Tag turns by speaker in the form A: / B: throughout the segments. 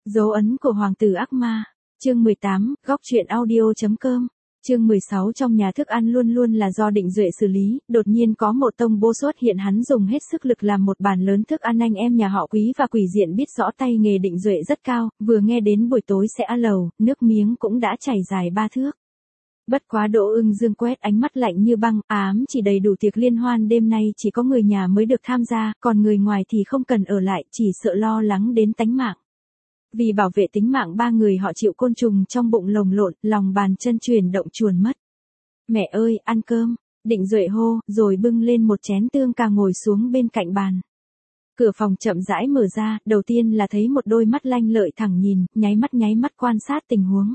A: Dấu ấn của hoàng tử ác ma. Chương 18, góc truyện audio.com. Chương 16. Trong nhà thức ăn luôn luôn là do Định Duệ xử lý, đột nhiên có một tông bô xuất hiện, hắn dùng hết sức lực làm một bàn lớn thức ăn. Anh em nhà họ Quý và Quỷ Diện biết rõ tay nghề Định Duệ rất cao, vừa nghe đến buổi tối sẽ ăn lẩu, nước miếng cũng đã chảy dài 3 thước. Bất quá Đỗ Ưng Dương quét ánh mắt lạnh như băng, ám chỉ đầy đủ tiệc liên hoan đêm nay chỉ có người nhà mới được tham gia, còn người ngoài thì không cần ở lại, chỉ sợ lo lắng đến tánh mạng. Vì bảo vệ tính mạng ba người họ chịu côn trùng trong bụng lồng lộn, lòng bàn chân chuyển động chuồn mất. Mẹ ơi, ăn cơm, Định Duệ hô, rồi bưng lên một chén tương cà ngồi xuống bên cạnh bàn. Cửa phòng chậm rãi mở ra, đầu tiên là thấy một đôi mắt lanh lợi thẳng nhìn, nháy mắt quan sát tình huống.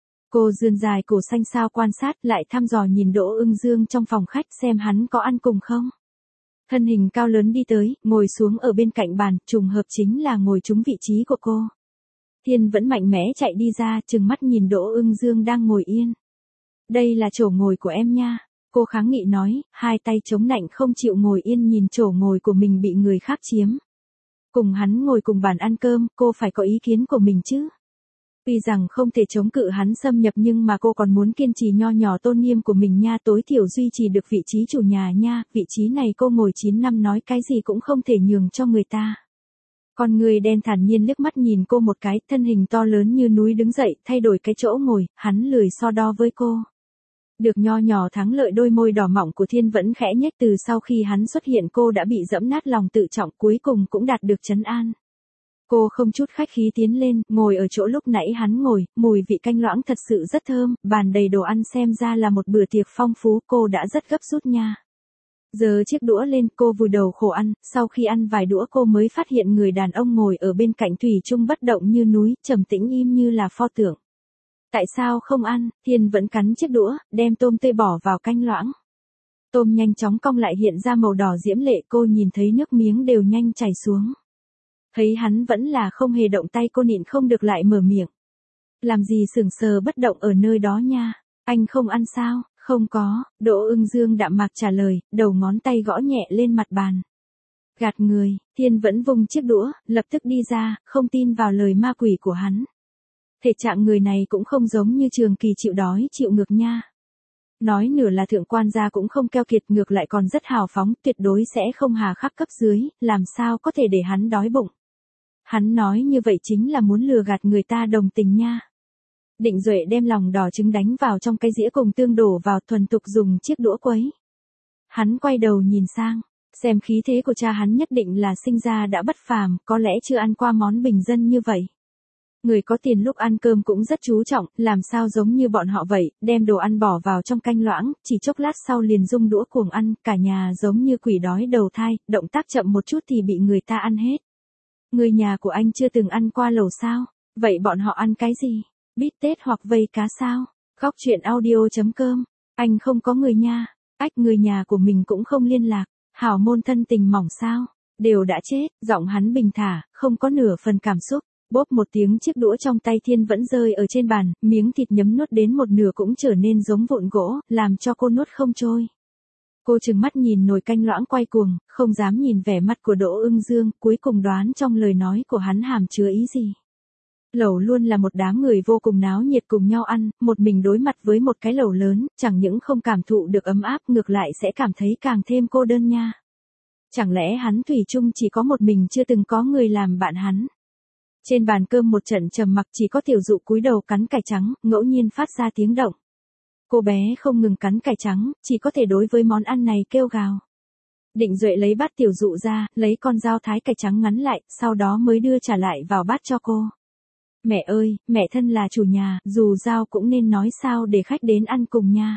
A: Cô vươn dài cổ xanh xao quan sát, lại thăm dò nhìn Đỗ Ưng Dương trong phòng khách xem hắn có ăn cùng không. Thân hình cao lớn đi tới, ngồi xuống ở bên cạnh bàn, trùng hợp chính là ngồi trúng vị trí của cô. Thiên vẫn mạnh mẽ chạy đi ra, trừng mắt nhìn Đỗ Ưng Dương đang ngồi yên. Đây là chỗ ngồi của em nha. Cô kháng nghị nói, hai tay chống nạnh không chịu ngồi yên nhìn chỗ ngồi của mình bị người khác chiếm. Cùng hắn ngồi cùng bàn ăn cơm, cô phải có ý kiến của mình chứ. Tuy rằng không thể chống cự hắn xâm nhập nhưng mà cô còn muốn kiên trì nho nhỏ tôn nghiêm của mình nha, tối thiểu duy trì được vị trí chủ nhà nha, vị trí này cô ngồi 9 năm nói cái gì cũng không thể nhường cho người ta. Con người đen thản nhiên liếc mắt nhìn cô một cái, thân hình to lớn như núi đứng dậy, thay đổi cái chỗ ngồi, hắn lười so đo với cô. Được nho nhỏ thắng lợi, đôi môi đỏ mọng của Thiên vẫn khẽ nhếch, từ sau khi hắn xuất hiện cô đã bị dẫm nát lòng tự trọng, cuối cùng cũng đạt được trấn an. Cô không chút khách khí tiến lên, ngồi ở chỗ lúc nãy hắn ngồi, mùi vị canh loãng thật sự rất thơm, bàn đầy đồ ăn xem ra là một bữa tiệc phong phú, cô đã rất gấp rút nha. Giờ chiếc đũa lên, cô vùi đầu khổ ăn, sau khi ăn vài đũa cô mới phát hiện người đàn ông ngồi ở bên cạnh thủy chung bất động như núi, trầm tĩnh im như là pho tượng. Tại sao không ăn? Thiên vẫn cắn chiếc đũa, đem tôm tươi bỏ vào canh loãng. Tôm nhanh chóng cong lại hiện ra màu đỏ diễm lệ, cô nhìn thấy nước miếng đều nhanh chảy xuống. Thấy hắn vẫn là không hề động tay, cô nhịn không được lại mở miệng. Làm gì sững sờ bất động ở nơi đó nha, anh không ăn sao? Không có, Đỗ Ưng Dương đạm mạc trả lời, đầu ngón tay gõ nhẹ lên mặt bàn. Gạt người, Thiên vẫn vung chiếc đũa, lập tức đi ra, không tin vào lời ma quỷ của hắn. Thể trạng người này cũng không giống như Trường Kỳ chịu đói chịu ngược nha. Nói nửa là thượng quan gia cũng không keo kiệt, ngược lại còn rất hào phóng, tuyệt đối sẽ không hà khắc cấp dưới, làm sao có thể để hắn đói bụng. Hắn nói như vậy chính là muốn lừa gạt người ta đồng tình nha. Định Duệ đem lòng đỏ trứng đánh vào trong cái dĩa cùng tương đổ vào, thuần tục dùng chiếc đũa quấy. Hắn quay đầu nhìn sang, xem khí thế của cha hắn nhất định là sinh ra đã bất phàm, có lẽ chưa ăn qua món bình dân như vậy. Người có tiền lúc ăn cơm cũng rất chú trọng, làm sao giống như bọn họ vậy, đem đồ ăn bỏ vào trong canh loãng, chỉ chốc lát sau liền rung đũa cuồng ăn, cả nhà giống như quỷ đói đầu thai, động tác chậm một chút thì bị người ta ăn hết. Người nhà của anh chưa từng ăn qua lẩu sao? Vậy bọn họ ăn cái gì? Bít tết hoặc vây cá sao? Góc truyện audio.com. Anh không có người nha. Ách, người nhà của mình cũng không liên lạc. Hảo môn thân tình mỏng sao? Đều đã chết. Giọng hắn bình thả, không có nửa phần cảm xúc. Bốp một tiếng, chiếc đũa trong tay Thiên vẫn rơi ở trên bàn, miếng thịt nhấm nuốt đến một nửa cũng trở nên giống vụn gỗ, làm cho cô nuốt không trôi. Cô trừng mắt nhìn nồi canh loãng quay cuồng, không dám nhìn vẻ mặt của Đỗ Ưng Dương, cuối cùng đoán trong lời nói của hắn hàm chứa ý gì. Lẩu luôn là một đám người vô cùng náo nhiệt cùng nhau ăn, một mình đối mặt với một cái lẩu lớn, chẳng những không cảm thụ được ấm áp, ngược lại sẽ cảm thấy càng thêm cô đơn nha. Chẳng lẽ hắn thủy chung chỉ có một mình, chưa từng có người làm bạn hắn. Trên bàn cơm một trận trầm mặc, chỉ có Tiểu Dụ cúi đầu cắn cải trắng, ngẫu nhiên phát ra tiếng động. Cô bé không ngừng cắn cải trắng, chỉ có thể đối với món ăn này kêu gào. Định Duệ lấy bát Tiểu Dụ ra, lấy con dao thái cải trắng ngắn lại, sau đó mới đưa trả lại vào bát cho cô. Mẹ ơi, mẹ thân là chủ nhà, dù dao cũng nên nói sao để khách đến ăn cùng nha.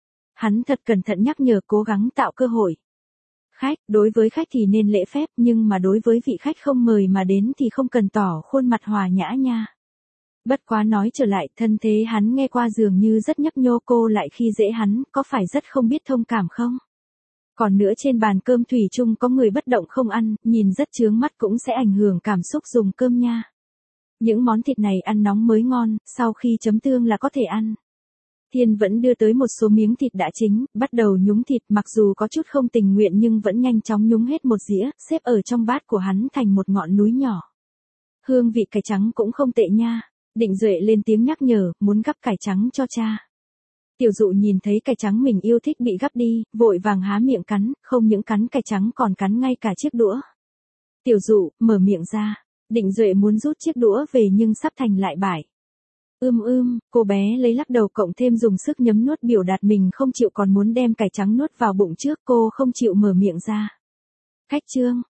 A: Hắn thật cẩn thận nhắc nhở, cố gắng tạo cơ hội. Khách, đối với khách thì nên lễ phép, nhưng mà đối với vị khách không mời mà đến thì không cần tỏ khuôn mặt hòa nhã nha. Bất quá nói trở lại, thân thế hắn nghe qua dường như rất nhấp nhô, cô lại khi dễ hắn, có phải rất không biết thông cảm không? Còn nữa, trên bàn cơm thủy chung có người bất động không ăn, nhìn rất chướng mắt cũng sẽ ảnh hưởng cảm xúc dùng cơm nha. Những món thịt này ăn nóng mới ngon, sau khi chấm tương là có thể ăn. Thiên vẫn đưa tới một số miếng thịt đã chín, bắt đầu nhúng thịt, mặc dù có chút không tình nguyện nhưng vẫn nhanh chóng nhúng hết một dĩa, xếp ở trong bát của hắn thành một ngọn núi nhỏ. Hương vị cải trắng cũng không tệ nha. Định Duệ lên tiếng nhắc nhở, muốn gắp cải trắng cho cha. Tiểu Dụ nhìn thấy cải trắng mình yêu thích bị gắp đi, vội vàng há miệng cắn, không những cắn cải trắng còn cắn ngay cả chiếc đũa. Tiểu Dụ, mở miệng ra. Định Duệ muốn rút chiếc đũa về nhưng sắp thành lại bại. Cô bé lấy lắc đầu cộng thêm dùng sức nhấm nuốt biểu đạt mình không chịu còn muốn đem cải trắng nuốt vào bụng trước, cô không chịu mở miệng ra. Khách trương,